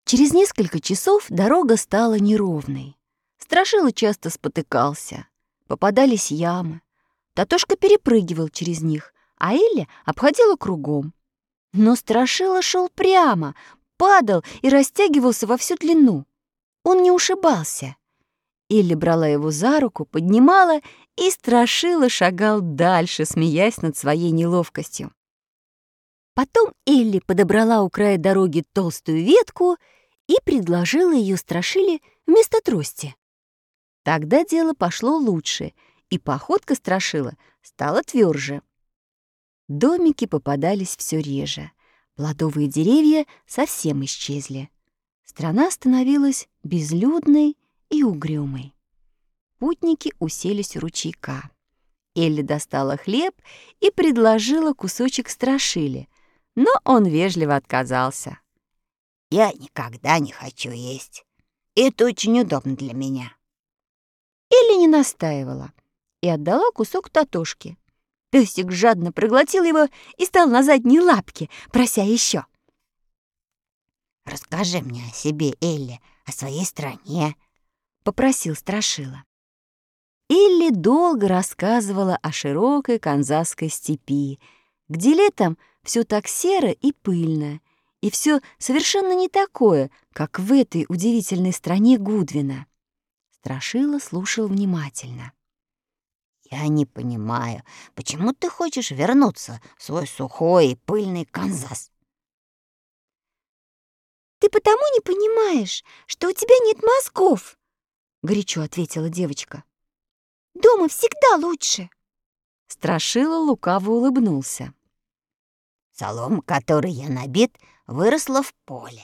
Через несколько часов дорога стала неровной. Страшила часто спотыкался. Попадались ямы. Татошка перепрыгивал через них, а Элли обходила кругом. Но Страшила шел прямо, падал и растягивался во всю длину. Он не ушибался. Элли брала его за руку, поднимала, и Страшила шагал дальше, смеясь над своей неловкостью. Потом Элли подобрала у края дороги толстую ветку и предложила ее Страшиле вместо трости. Тогда дело пошло лучше, и походка Страшила стала тверже. Домики попадались все реже, плодовые деревья совсем исчезли. Страна становилась безлюдной и угрюмой. Путники уселись у ручейка. Элли достала хлеб и предложила кусочек Страшиле, но он вежливо отказался. «Я никогда не хочу есть. Это очень удобно для меня». Элли не настаивала и отдала кусок Татошке. Песик жадно проглотил его и стал на задние лапки, прося еще. «Расскажи мне о себе, Элли, о своей стране», — попросил Страшила. Элли долго рассказывала о широкой канзасской степи, где летом все так серо и пыльно, и все совершенно не такое, как в этой удивительной стране Гудвина. Страшила слушал внимательно. «Я не понимаю, почему ты хочешь вернуться в свой сухой и пыльный Канзас?» «Ты потому не понимаешь, что у тебя нет мозгов», — горячо ответила девочка. «Дома всегда лучше». Страшила лукаво улыбнулся. «Солома, которой я набит, выросла в поле.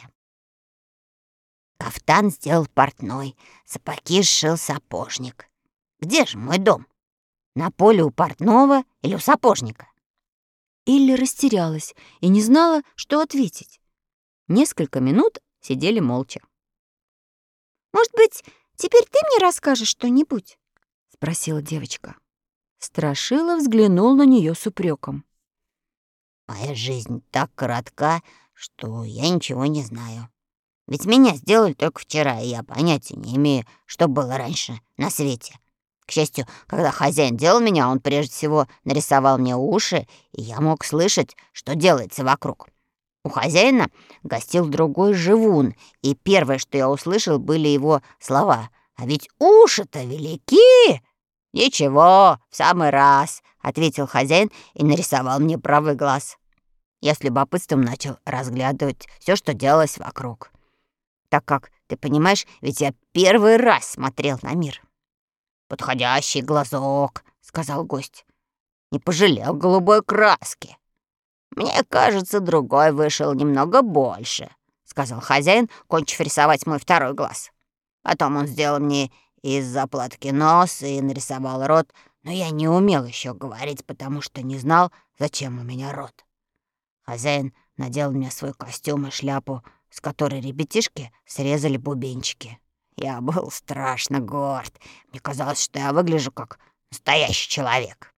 Кафтан сделал портной, сапоги сшил сапожник. Где же мой дом? На поле у портного или у сапожника?» Элли растерялась и не знала, что ответить. Несколько минут сидели молча. «Может быть, теперь ты мне расскажешь что-нибудь?» — спросила девочка. Страшила взглянул на нее с упреком. «Моя жизнь так коротка, что я ничего не знаю. Ведь меня сделали только вчера, и я понятия не имею, что было раньше на свете. К счастью, когда хозяин делал меня, он прежде всего нарисовал мне уши, и я мог слышать, что делается вокруг. У хозяина гостил другой живун, и первое, что я услышал, были его слова. «А ведь уши-то велики!» «Ничего, в самый раз», — ответил хозяин и нарисовал мне правый глаз. Я с любопытством начал разглядывать все, что делалось вокруг. Так как, ты понимаешь, ведь я первый раз смотрел на мир. «Подходящий глазок», — сказал гость. «Не пожалел голубой краски». «Мне кажется, другой вышел немного больше», — сказал хозяин, кончив рисовать мой второй глаз. Потом он сделал мне из заплатки нос и нарисовал рот, но я не умел еще говорить, потому что не знал, зачем у меня рот. Хозяин надел мне свой костюм и шляпу, с которой ребятишки срезали бубенчики. Я был страшно горд. Мне казалось, что я выгляжу как настоящий человек.